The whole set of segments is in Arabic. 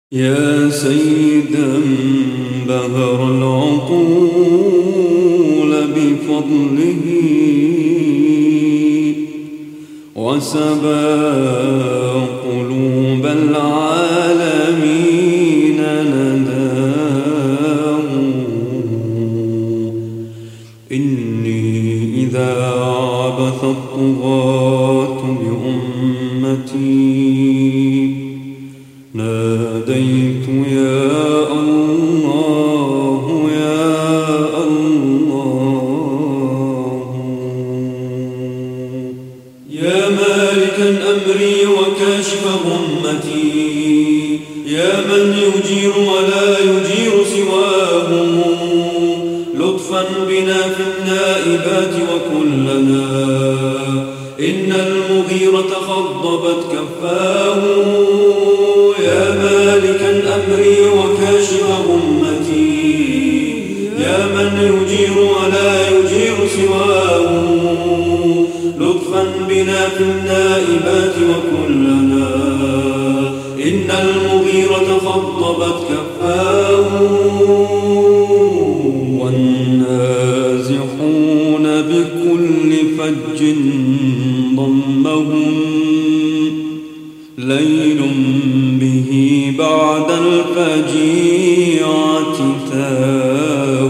يا سيدا بهر العقول بفضله وسبى قلوب العالمين نداه. إني إذا عبث الطغاة بأمتي ناديت يا الله يا الله. يا مالكا أمري وكاشف غمتي، يا من يجير ولا يجير سواه، لطفا بنا في النائبات وكلنا إن المغيرة خضبت كفاه. يا مالكا أمري وكاشف غمتي، يا من يجير ولا يجير سواه، لطفا بنا في النائبات وكلنا إن المغيرة خضبت كفاه. والنازحون بكل فج ضمهم ليل به بعد الفجيعة تاه.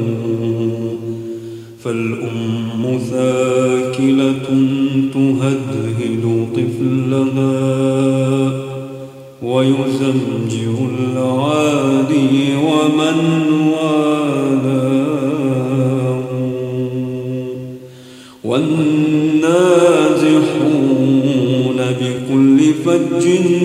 فالأم ثاكلة تهدهد طفلها ويزمجر العادي ومن والاه. والنازحون بكل فج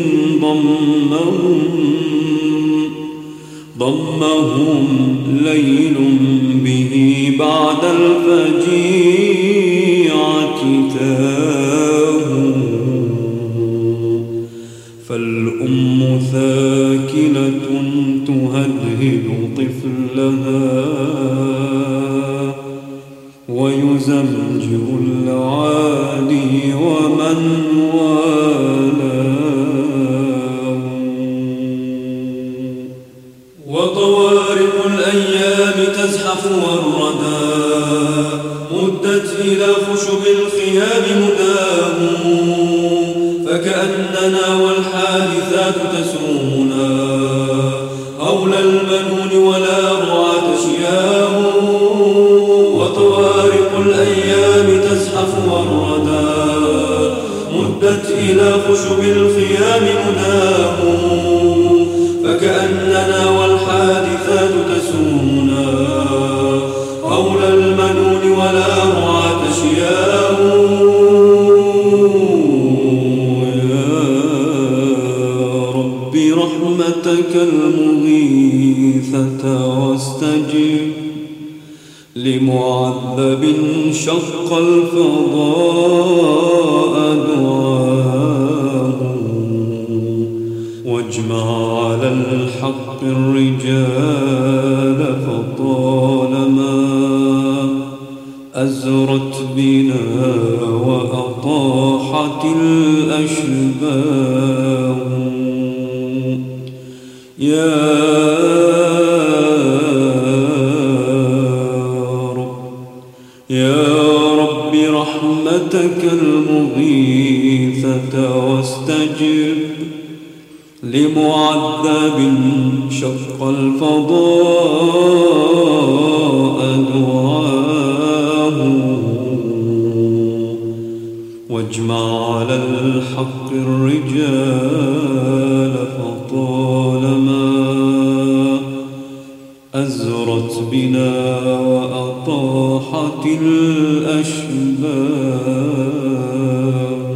ضمهم ليل به بعد الفجيعة تاه. فالأم ثاكلة تهدهد طفلها ويزمجر العادي ومن والاه. وطوارق الأيام تزحف والردى مدت إلى خشب الخيام مداه، فكأننا والحادثات تسومنا أولى المنون ولا رعاة شياه. وطوارق الأيام تزحف والردى مدت إلى خشب الخيام مداه، فكأننا والحادثات تسومنا أولى المنون ولا رعاة شياه. يا رب رحمتك المغيثة واستجب لمعذب شق الفضاء دعاه. واجمع على الحق الرجال فطالما أزرت بنا وأطاحت الأشباه. يا رب رحمتك المغيثة واستجب لمعذب شق الفضاء دعاه. واجمع على الحق الرجال فطالما أزرت بنا وأطاحت الأشباه.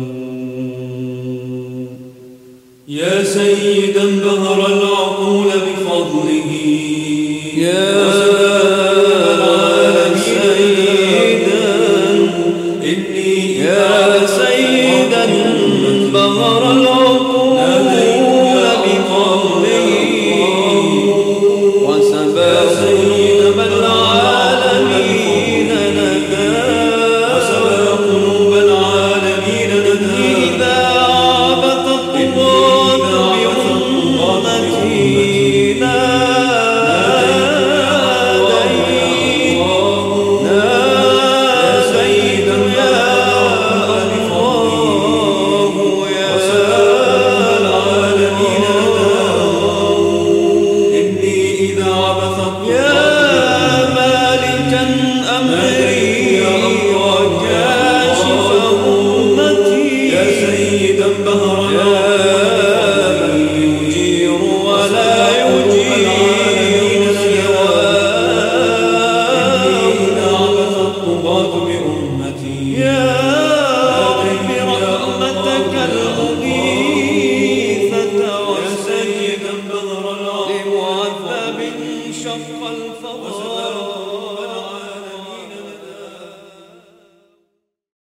يا سيدا بهر العقول بفضله يا سيدا إني يا سيدا بهر العقول بفضله وسبى قلوب العالمين نداه. وسبى قلوب العالمين نداه. إذا عبث الطغاة بأمتي سيدا بهرنا